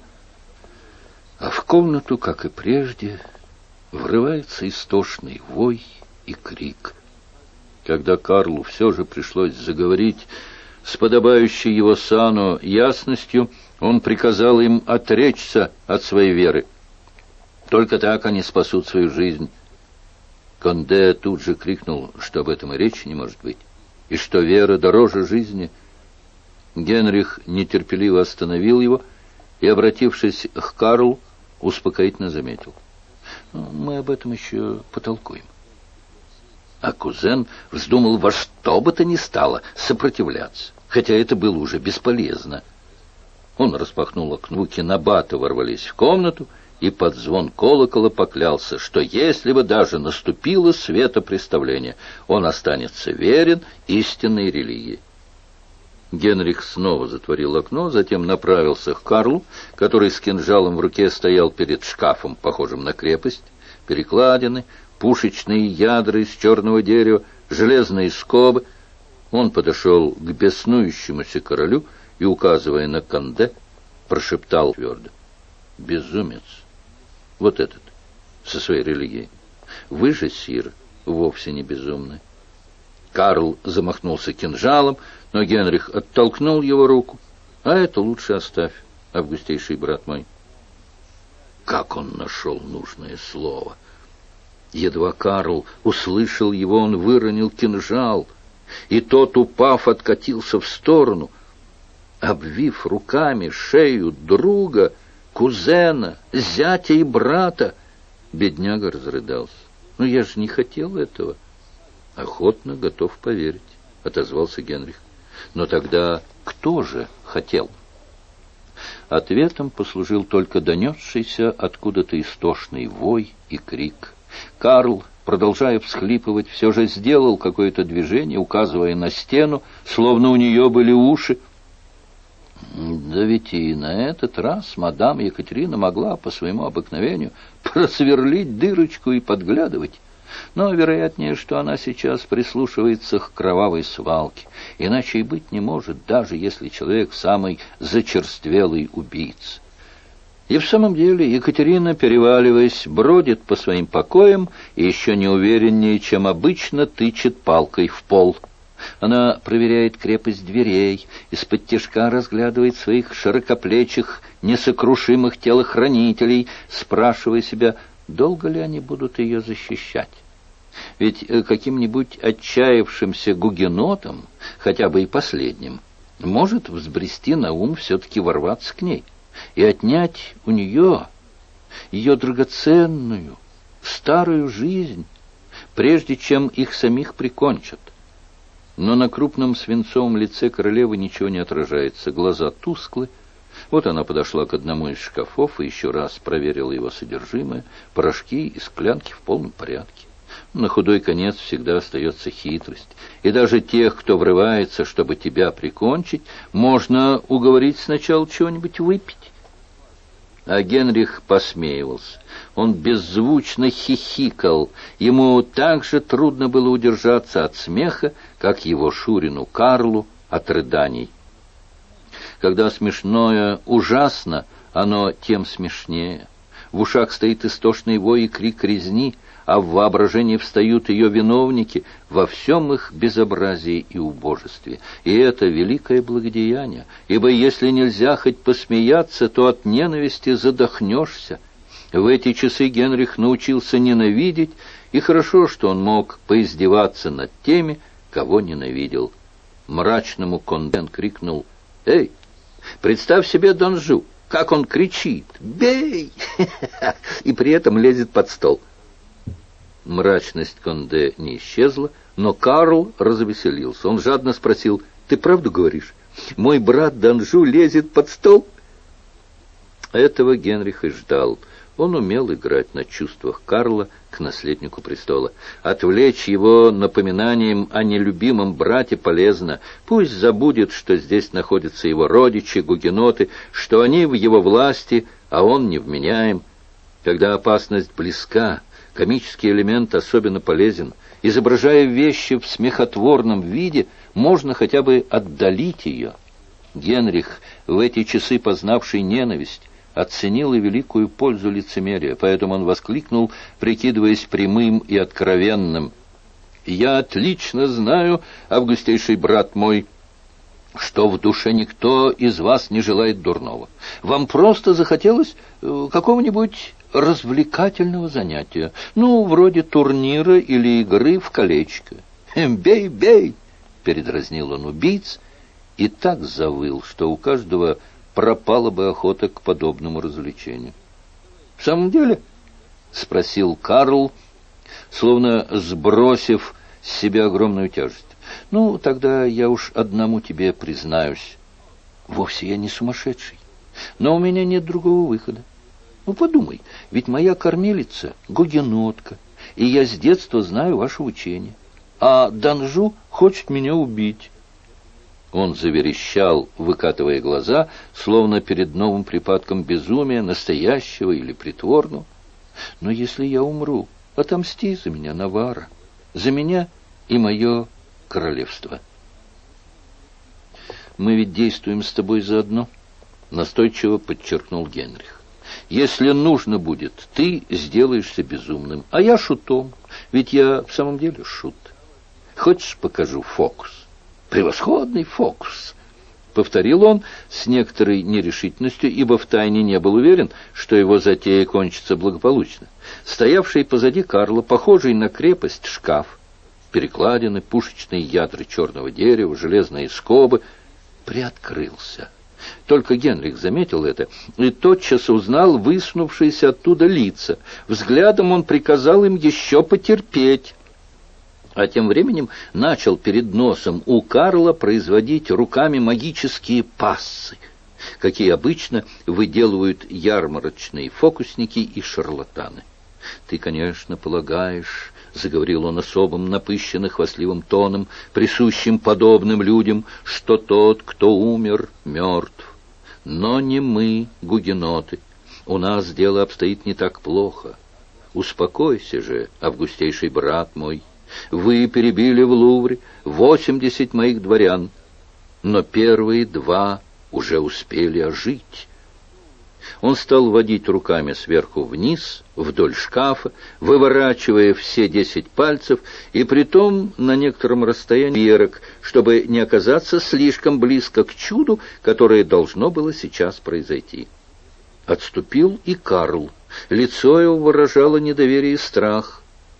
а в комнату, как и прежде, врывается истошный вой и крик. Когда Карлу все же пришлось заговорить с подобающей его сану ясностью, он приказал им отречься от своей веры. Только так они спасут свою жизнь. Конде тут же крикнул, что об этом и речи не может быть, и что вера дороже жизни. Генрих нетерпеливо остановил его и, обратившись к Карлу, успокоительно заметил: «Мы об этом еще потолкуем». А кузен вздумал во что бы то ни стало сопротивляться, хотя это было уже бесполезно. Он распахнул окно, Набата ворвались в комнату, и под звон колокола поклялся, что если бы даже наступило светопреставление, он останется верен истинной религии. Генрих снова затворил окно, затем направился к Карлу, который с кинжалом в руке стоял перед шкафом, похожим на крепость. Перекладины, пушечные ядра из черного дерева, железные скобы. Он подошел к беснующемуся королю и, указывая на Конде, прошептал твердо: «Безумец! Вот этот, со своей религией. Вы же, сир, вовсе не безумны». Карл замахнулся кинжалом, но Генрих оттолкнул его руку. «А это лучше оставь, августейший брат мой». Как он нашел нужное слово! Едва Карл услышал его, он выронил кинжал, и тот, упав, откатился в сторону. Обвив руками шею друга, кузена, зятя и брата, бедняга разрыдался. «Ну, я же не хотел этого». «Охотно готов поверить», — отозвался Генрих. «Но тогда кто же хотел?» Ответом послужил только донесшийся откуда-то истошный вой и крик. Карл, продолжая всхлипывать, все же сделал какое-то движение, указывая на стену, словно у нее были уши. Да ведь и на этот раз мадам Екатерина могла по своему обыкновению просверлить дырочку и подглядывать. Но вероятнее, что она сейчас прислушивается к кровавой свалке. Иначе и быть не может, даже если человек самый зачерствелый убийца. И в самом деле Екатерина, переваливаясь, бродит по своим покоям и еще неувереннее, чем обычно, тычет палкой в пол. Она проверяет крепость дверей, исподтишка разглядывает своих широкоплечих, несокрушимых телохранителей, спрашивая себя, долго ли они будут ее защищать. Ведь каким-нибудь отчаявшимся гугенотом, хотя бы и последним, может взбрести на ум все-таки ворваться к ней и отнять у нее ее драгоценную старую жизнь, прежде чем их самих прикончат. Но на крупном свинцовом лице королевы ничего не отражается, глаза тусклы. Вот она подошла к одному из шкафов и еще раз проверила его содержимое. Порошки и склянки в полном порядке. На худой конец всегда остается хитрость. И даже тех, кто врывается, чтобы тебя прикончить, можно уговорить сначала чего-нибудь выпить. А Генрих посмеивался. Он беззвучно хихикал. Ему так же трудно было удержаться от смеха, как его шурину Карлу от рыданий. Когда смешное ужасно, оно тем смешнее. В ушах стоит истошный вой и крик резни, а в воображении встают ее виновники во всем их безобразии и убожестве. И это великое благодеяние, ибо если нельзя хоть посмеяться, то от ненависти задохнешься. В эти часы Генрих научился ненавидеть И хорошо, что он мог поиздеваться над теми, кого ненавидел. Мрачному Конде крикнул: «Эй, представь себе Донжу, как он кричит: «Бей!» и при этом лезет под стол». Мрачность Конде не исчезла, но Карл развеселился. Он жадно спросил: «Ты правду говоришь? Мой брат Донжу лезет под стол?» Этого Генрих и ждал. Он умел играть на чувствах Карла к наследнику престола. Отвлечь его напоминанием о нелюбимом брате полезно. Пусть забудет, что здесь находятся его родичи, гугеноты, что они в его власти, а он невменяем. Когда опасность близка, комический элемент особенно полезен. Изображая вещи в смехотворном виде, можно хотя бы отдалить ее. Генрих, в эти часы познавший ненависть, оценил и великую пользу лицемерия, поэтому он воскликнул, прикидываясь прямым и откровенным: «Я отлично знаю, августейший брат мой, что в душе никто из вас не желает дурного. Вам просто захотелось какого-нибудь развлекательного занятия, вроде турнира или игры в колечко. «Бей, бей!» — передразнил он убийц и так завыл, что у каждого пропала бы охота к подобному развлечению. «В самом деле?» — спросил Карл, словно сбросив с себя огромную тяжесть. Тогда я уж одному тебе признаюсь. Вовсе я не сумасшедший, но у меня нет другого выхода. Подумай, ведь моя кормилица — гугенотка, и я с детства знаю ваше учение. А Донжу хочет меня убить». Он заверещал, выкатывая глаза, словно перед новым припадком безумия, настоящего или притворного. «Но если я умру, отомсти за меня, Наварра, за меня и мое королевство». «Мы ведь действуем с тобой заодно», — настойчиво подчеркнул Генрих. «Если нужно будет, ты сделаешься безумным, а я шутом, ведь я в самом деле шут. Хочешь, покажу фокус?» «Превосходный фокус!» — повторил он с некоторой нерешительностью, ибо втайне не был уверен, что его затея кончится благополучно. Стоявший позади Карла, похожий на крепость шкаф, перекладины, пушечные ядра черного дерева, железные скобы, приоткрылся. Только Генрих заметил это и тотчас узнал высунувшиеся оттуда лица. Взглядом он приказал им еще потерпеть, а тем временем начал перед носом у Карла производить руками магические пассы, какие обычно выделывают ярмарочные фокусники и шарлатаны. «Ты, конечно, полагаешь, — заговорил он особым напыщенно-хвастливым тоном, присущим подобным людям, — что тот, кто умер, мертв. Но не мы, гугеноты. У нас дело обстоит не так плохо. Успокойся же, августейший брат мой. Вы перебили в Лувре 80 моих дворян, но первые 2 уже успели ожить». Он стал водить руками сверху вниз, вдоль шкафа, выворачивая все 10 пальцев, и притом на некотором расстоянии вверх, чтобы не оказаться слишком близко к чуду, которое должно было сейчас произойти. Отступил и Карл. Лицо его выражало недоверие и страх.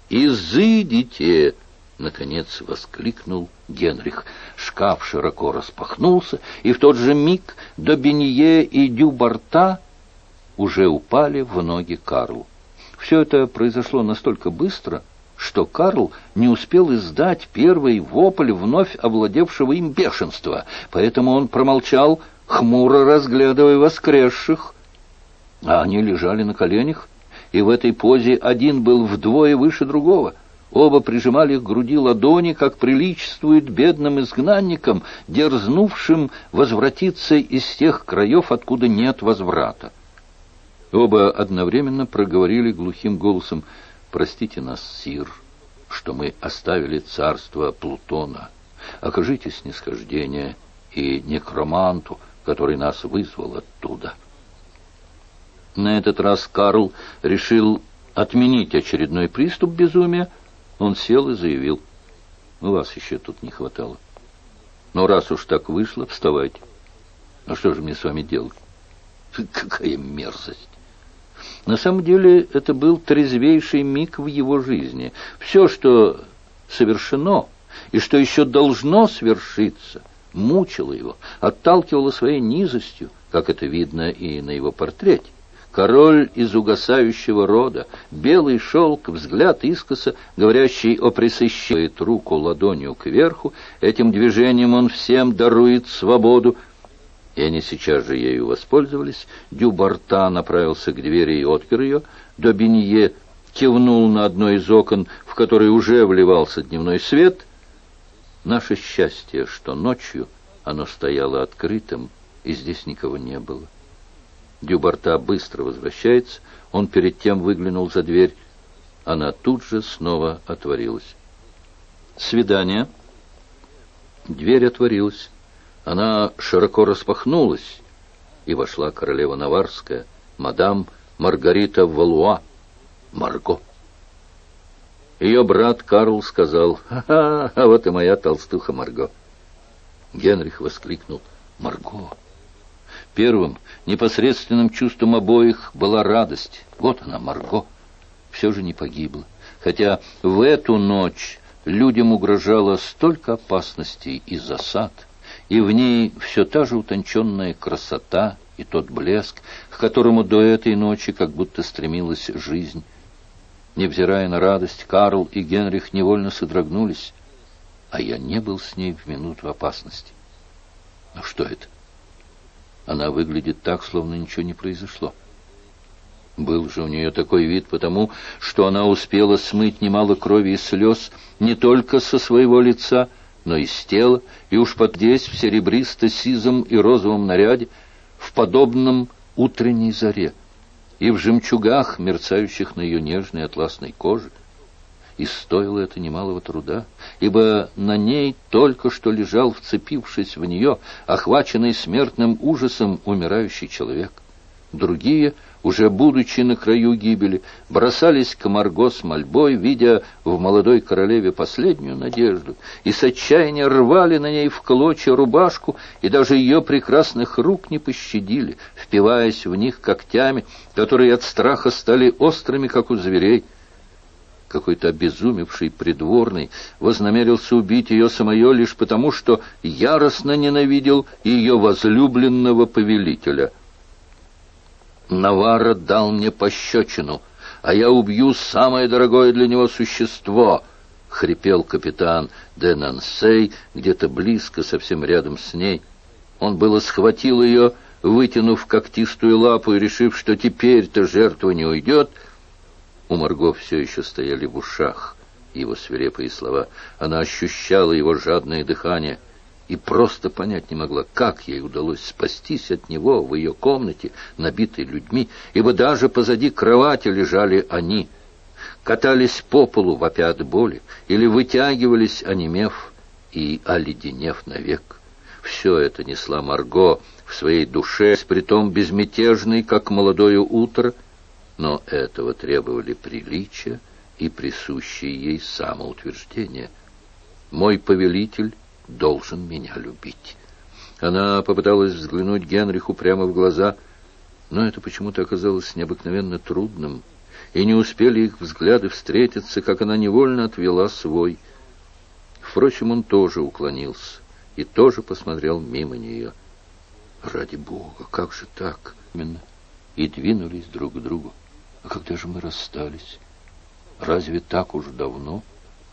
«Изыдите!» — наконец воскликнул Генрих. Шкаф широко распахнулся, и в тот же миг до Бенье и Дюбарта уже упали в ноги Карлу. Все это произошло настолько быстро, что Карл не успел издать первый вопль вновь овладевшего им бешенства, поэтому он промолчал, хмуро разглядывая воскресших. А они лежали на коленях, и в этой позе один был вдвое выше другого. Оба прижимали к груди ладони, как приличествует бедным изгнанникам, дерзнувшим возвратиться из тех краев, откуда нет возврата. Оба одновременно проговорили глухим голосом: «Простите нас, сир, что мы оставили царство Плутона. Окажите снисхождение и некроманту, который нас вызвал оттуда». На этот раз Карл решил отменить очередной приступ безумия. Он сел и заявил: «Вас еще тут не хватало. Но раз уж так вышло, вставайте. А что же мне с вами делать? Какая мерзость! На самом деле это был трезвейший миг в его жизни. Все, что совершено и что еще должно свершиться, мучило его, отталкивало своей низостью, как это видно и на его портрете. Король из угасающего рода, белый шелк, взгляд искоса, говорящий о пресыщении, руку ладонью кверху, этим движением он всем дарует свободу. И они сейчас же ею воспользовались. Дюбарта направился к двери и отпер ее. Добинье кивнул на одно из окон, в которое уже вливался дневной свет. Наше счастье, что ночью оно стояло открытым, и здесь никого не было. Дюбарта быстро возвращается. Он перед тем выглянул за дверь. Она тут же снова отворилась. Свидание. Дверь отворилась. Она широко распахнулась, и вошла королева Наварская, мадам Маргарита Валуа, Марго. Ее брат Карл сказал: «Ха-ха, а вот и моя толстуха Марго». Генрих воскликнул: «Марго!» Первым непосредственным чувством обоих была радость. Вот она, Марго, все же не погибла. Хотя в эту ночь людям угрожало столько опасностей и засад, и в ней все та же утонченная красота и тот блеск, к которому до этой ночи как будто стремилась жизнь. Невзирая на радость, Карл и Генрих невольно содрогнулись, а я не был с ней в минуту опасности. Но что это? Она выглядит так, словно ничего не произошло. Был же у нее такой вид потому, что она успела смыть немало крови и слез не только со своего лица, но и с тела, и уж под здесь в серебристо-сизом и розовом наряде, в подобном утренней заре, и в жемчугах, мерцающих на ее нежной атласной коже. И стоило это немалого труда, ибо на ней только что лежал, вцепившись в нее, охваченный смертным ужасом, умирающий человек. Другие, уже будучи на краю гибели, бросались к Марго с мольбой, видя в молодой королеве последнюю надежду, и с отчаяния рвали на ней в клочья рубашку, и даже ее прекрасных рук не пощадили, впиваясь в них когтями, которые от страха стали острыми, как у зверей. Какой-то обезумевший придворный вознамерился убить ее самое лишь потому, что яростно ненавидел ее возлюбленного повелителя. «Наварра дал мне пощечину, а я убью самое дорогое для него существо», — хрипел капитан де Нансей где-то близко, совсем рядом с ней. Он было схватил ее, вытянув когтистую лапу и решив, что теперь-то жертва не уйдет. У Марго все еще стояли в ушах его свирепые слова. Она ощущала его жадное дыхание и просто понять не могла, как ей удалось спастись от него в ее комнате, набитой людьми, ибо даже позади кровати лежали они, катались по полу, вопя от боли, или вытягивались, онемев и оледенев навек. Все это несла Марго в своей душе, притом безмятежной, как молодое утро, но этого требовали приличия и присущие ей самоутверждение. «Мой повелитель должен меня любить». Она попыталась взглянуть Генриху прямо в глаза, но это почему-то оказалось необыкновенно трудным, и не успели их взгляды встретиться, как она невольно отвела свой. Впрочем, он тоже уклонился и тоже посмотрел мимо нее. «Ради Бога, как же так?» Именно. И двинулись друг к другу. «А когда же мы расстались? Разве так уж давно?»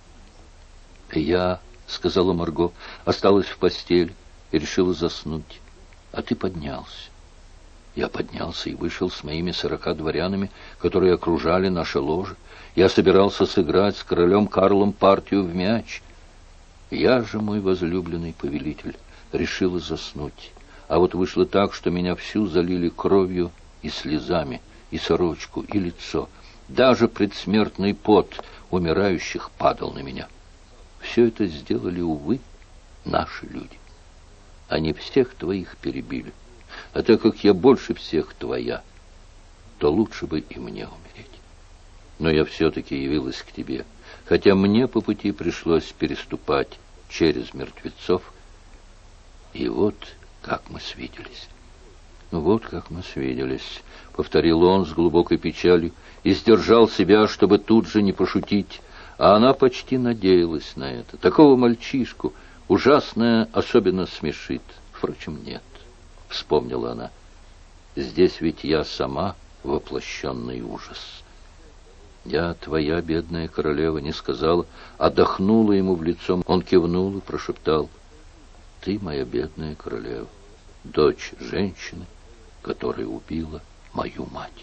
«Я, — сказала Марго, — осталась в постели и решила заснуть. А ты поднялся». Я поднялся и вышел с моими 40 дворянами, которые окружали наше ложе. Я собирался сыграть с королем Карлом партию в мяч. Я же, мой возлюбленный повелитель, решила заснуть. А вот вышло так, что меня всю залили кровью и слезами, и сорочку, и лицо. Даже предсмертный пот умирающих падал на меня. Все это сделали, увы, наши люди. Они всех твоих перебили. А так как я больше всех твоя, то лучше бы и мне умереть. Но я все-таки явилась к тебе, хотя мне по пути пришлось переступать через мертвецов. И вот как мы свиделись. «Вот как мы свиделись», — повторил он с глубокой печалью и сдержал себя, чтобы тут же не пошутить. А она почти надеялась на это. Такого мальчишку ужасное особенно смешит. Впрочем, нет, — вспомнила она. Здесь ведь я сама воплощенный ужас. «Я твоя бедная королева», — не сказала, отдохнула ему в лицо. Он кивнул и прошептал: «Ты моя бедная королева, дочь женщины, которая убила мою мать.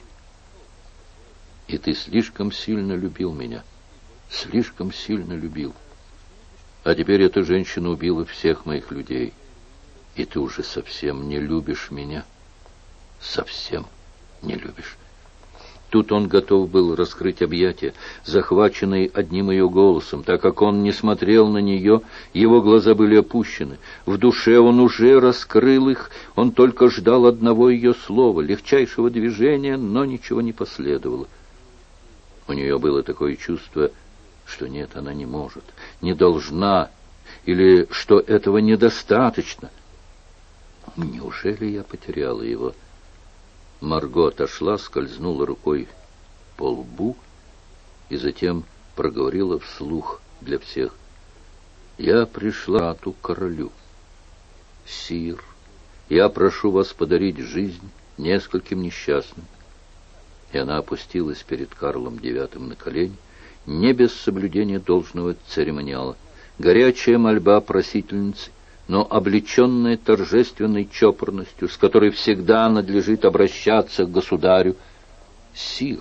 И ты слишком сильно любил меня, слишком сильно любил. А теперь эта женщина убила всех моих людей, и ты уже совсем не любишь меня, совсем не любишь». Тут он готов был раскрыть объятия, захваченный одним ее голосом. Так как он не смотрел на нее, его глаза были опущены. В душе он уже раскрыл их, он только ждал одного ее слова, легчайшего движения, но ничего не последовало. У нее было такое чувство, что нет, она не может, не должна, или что этого недостаточно. Неужели я потеряла его? Марго отошла, скользнула рукой по лбу и затем проговорила вслух для всех: «Я пришла к королю. Сир, я прошу вас подарить жизнь нескольким несчастным». И она опустилась перед Карлом IX на колени, не без соблюдения должного церемониала. Горячая мольба просительницы, но облеченная торжественной чопорностью, с которой всегда надлежит обращаться к государю: «Сир,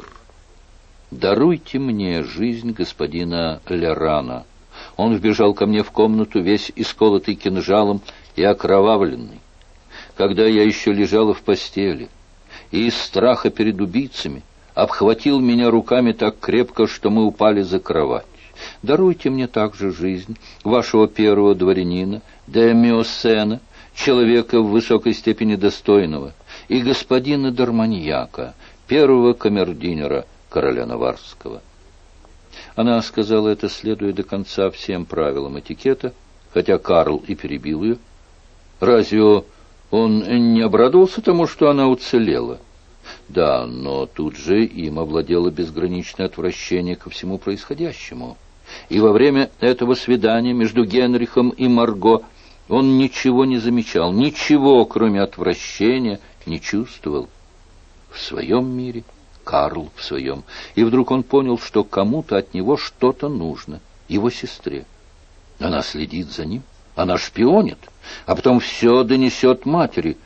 даруйте мне жизнь господина Лерана. Он вбежал ко мне в комнату, весь исколотый кинжалом и окровавленный, когда я еще лежала в постели, и из страха перед убийцами обхватил меня руками так крепко, что мы упали за кровать. Даруйте мне также жизнь вашего первого дворянина, де Миосена, человека в высокой степени достойного, и господина Дарманьяка, первого камердинера короля Наварского». Она сказала это, следуя до конца всем правилам этикета, хотя Карл и перебил ее. Разве он не обрадовался тому, что она уцелела? Да, но тут же им овладело безграничное отвращение ко всему происходящему. И во время этого свидания между Генрихом и Марго он ничего не замечал, ничего, кроме отвращения, не чувствовал. В своем мире, Карл в своем. И вдруг он понял, что кому-то от него что-то нужно, его сестре. Она следит за ним, она шпионит, а потом все донесет матери.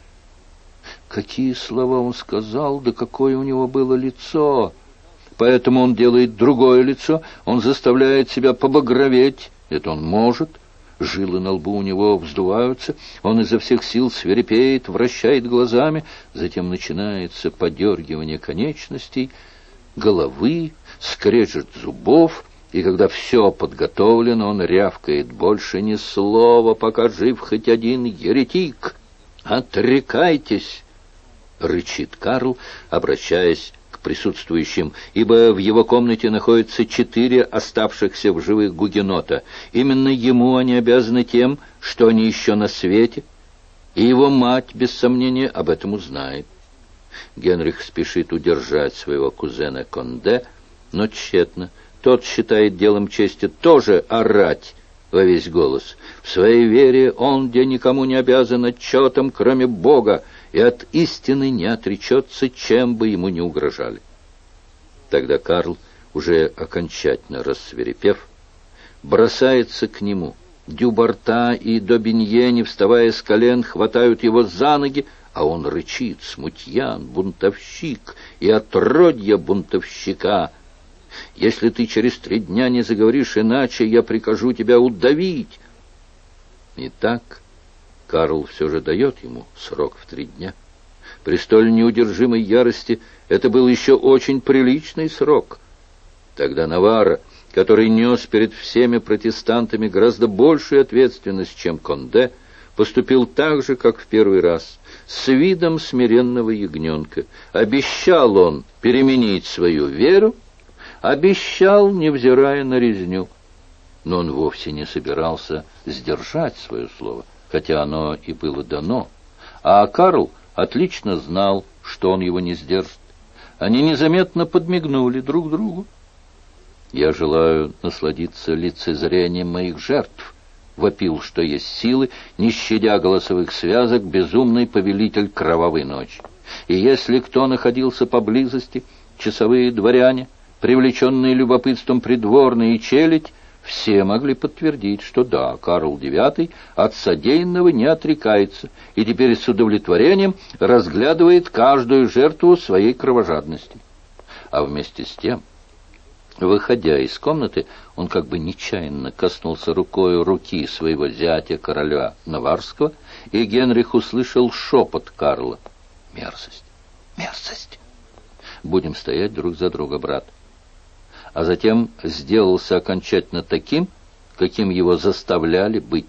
Какие слова он сказал, да какое у него было лицо! Поэтому он делает другое лицо, он заставляет себя побагроветь. Это он может. Жилы на лбу у него вздуваются, он изо всех сил свирепеет, вращает глазами, затем начинается подергивание конечностей, головы, скрежет зубов, и когда все подготовлено, он рявкает: «Больше ни слова, пока жив хоть один еретик! Отрекайтесь!» — рычит Карл, обращаясь к присутствующим, ибо в его комнате находятся 4 оставшихся в живых гугенота. Именно ему они обязаны тем, что они еще на свете, и его мать, без сомнения, об этом узнает. Генрих спешит удержать своего кузена Конде, но тщетно. Тот считает делом чести тоже орать во весь голос. В своей вере он, где никому не обязан отчетом, кроме Бога, и от истины не отречется, чем бы ему ни угрожали. Тогда Карл, уже окончательно рассвирепев, бросается к нему. Дюбарта и Добинье, не вставая с колен, хватают его за ноги, а он рычит: «Смутьян, бунтовщик и отродье бунтовщика! Если ты через 3 дня не заговоришь иначе, я прикажу тебя удавить!» Итак, Карл все же дает ему срок в 3 дня. При столь неудержимой ярости это был еще очень приличный срок. Тогда Наварра, который нес перед всеми протестантами гораздо большую ответственность, чем Конде, поступил так же, как в первый раз, с видом смиренного ягненка. Обещал он переменить свою веру, обещал, невзирая на резню. Но он вовсе не собирался сдержать свое слово, хотя оно и было дано. А Карл отлично знал, что он его не сдержит. Они незаметно подмигнули друг другу. «Я желаю насладиться лицезрением моих жертв», — вопил, что есть силы, не щадя голосовых связок, безумный повелитель кровавой ночи. И если кто находился поблизости, часовые дворяне, привлеченные любопытством придворные и челядь, все могли подтвердить, что да, Карл IX от содеянного не отрекается и теперь с удовлетворением разглядывает каждую жертву своей кровожадности. А вместе с тем, выходя из комнаты, он как бы нечаянно коснулся рукой руки своего зятя, короля Наварского, и Генрих услышал шепот Карла. «Мерзость! Мерзость! Будем стоять друг за друга, брат!» А затем сделался окончательно таким, каким его заставляли быть,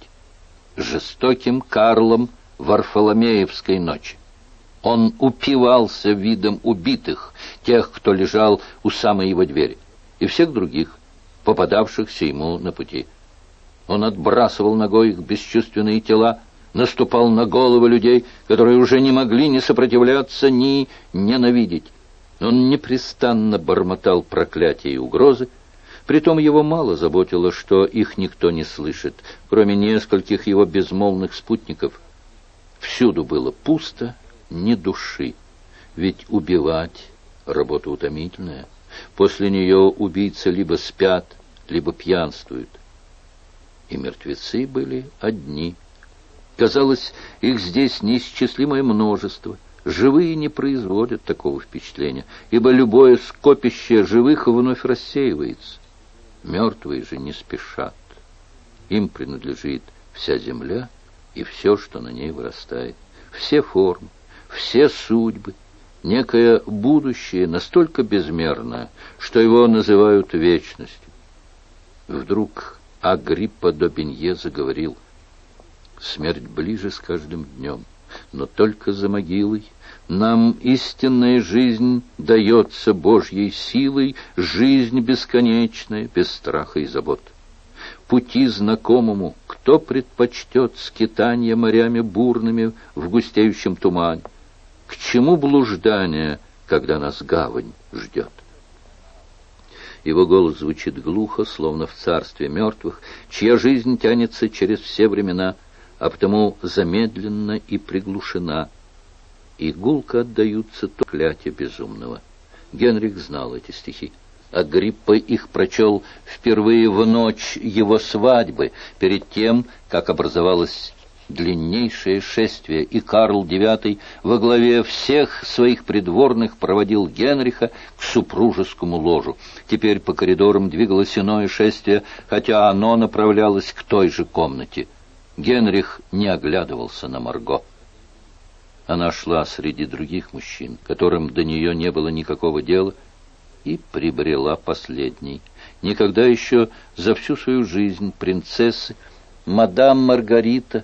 жестоким Карлом Варфоломеевской ночи. Он упивался видом убитых, тех, кто лежал у самой его двери, и всех других, попадавшихся ему на пути. Он отбрасывал ногой их бесчувственные тела, наступал на головы людей, которые уже не могли ни сопротивляться, ни ненавидеть. Он непрестанно бормотал проклятия и угрозы, притом его мало заботило, что их никто не слышит, кроме нескольких его безмолвных спутников. Всюду было пусто, ни души, ведь убивать — работа утомительная. После нее убийцы либо спят, либо пьянствуют. И мертвецы были одни. Казалось, их здесь неисчислимое множество. Живые не производят такого впечатления, ибо любое скопище живых вновь рассеивается. Мертвые же не спешат. Им принадлежит вся земля и все, что на ней вырастает, все формы, все судьбы, некое будущее настолько безмерное, что его называют вечностью. Вдруг Агриппа d'Aubigné заговорил: «Смерть ближе с каждым днем, но только за могилой. Нам истинная жизнь дается Божьей силой, жизнь бесконечная, без страха и забот. Пути знакомому кто предпочтет скитания морями бурными в густеющем тумане? К чему блуждание, когда нас гавань ждет?» Его голос звучит глухо, словно в царстве мертвых, чья жизнь тянется через все времена, а потому замедленно и приглушена. И гулко отдаются то клятия безумного. Генрих знал эти стихи. Агриппа их прочел впервые в ночь его свадьбы, перед тем, как образовалось длиннейшее шествие, и Карл IX во главе всех своих придворных проводил Генриха к супружескому ложу. Теперь по коридорам двигалось иное шествие, хотя оно направлялось к той же комнате. Генрих не оглядывался на Марго. Она шла среди других мужчин, которым до нее не было никакого дела, и прибрела последней. Никогда еще за всю свою жизнь принцессы мадам Маргарита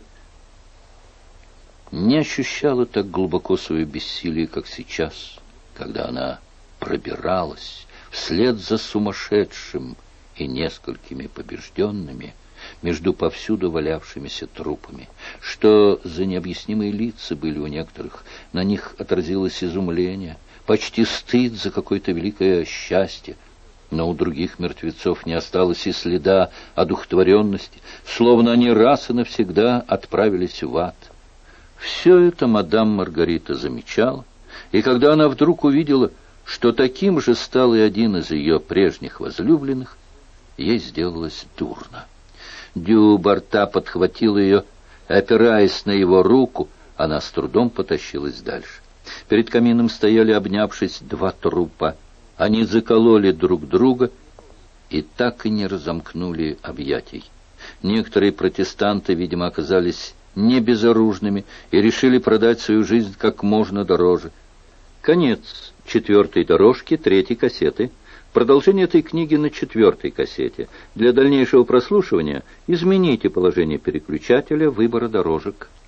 не ощущала так глубоко свое бессилие, как сейчас, когда она пробиралась вслед за сумасшедшим и несколькими побежденными между повсюду валявшимися трупами. Что за необъяснимые лица были у некоторых? На них отразилось изумление, почти стыд за какое-то великое счастье. Но у других мертвецов не осталось и следа одухотворенности, словно они раз и навсегда отправились в ад. Все это мадам Маргарита замечала, и когда она вдруг увидела, что таким же стал и один из ее прежних возлюбленных, ей сделалось дурно. Дю Барта подхватил ее, опираясь на его руку, она с трудом потащилась дальше. Перед камином стояли, обнявшись, два трупа. Они закололи друг друга и так и не разомкнули объятий. Некоторые протестанты, видимо, оказались не безоружными и решили продать свою жизнь как можно дороже. Конец 4-й дорожки 3-й кассеты. Продолжение этой книги на 4-й кассете. Для дальнейшего прослушивания измените положение переключателя выбора дорожек.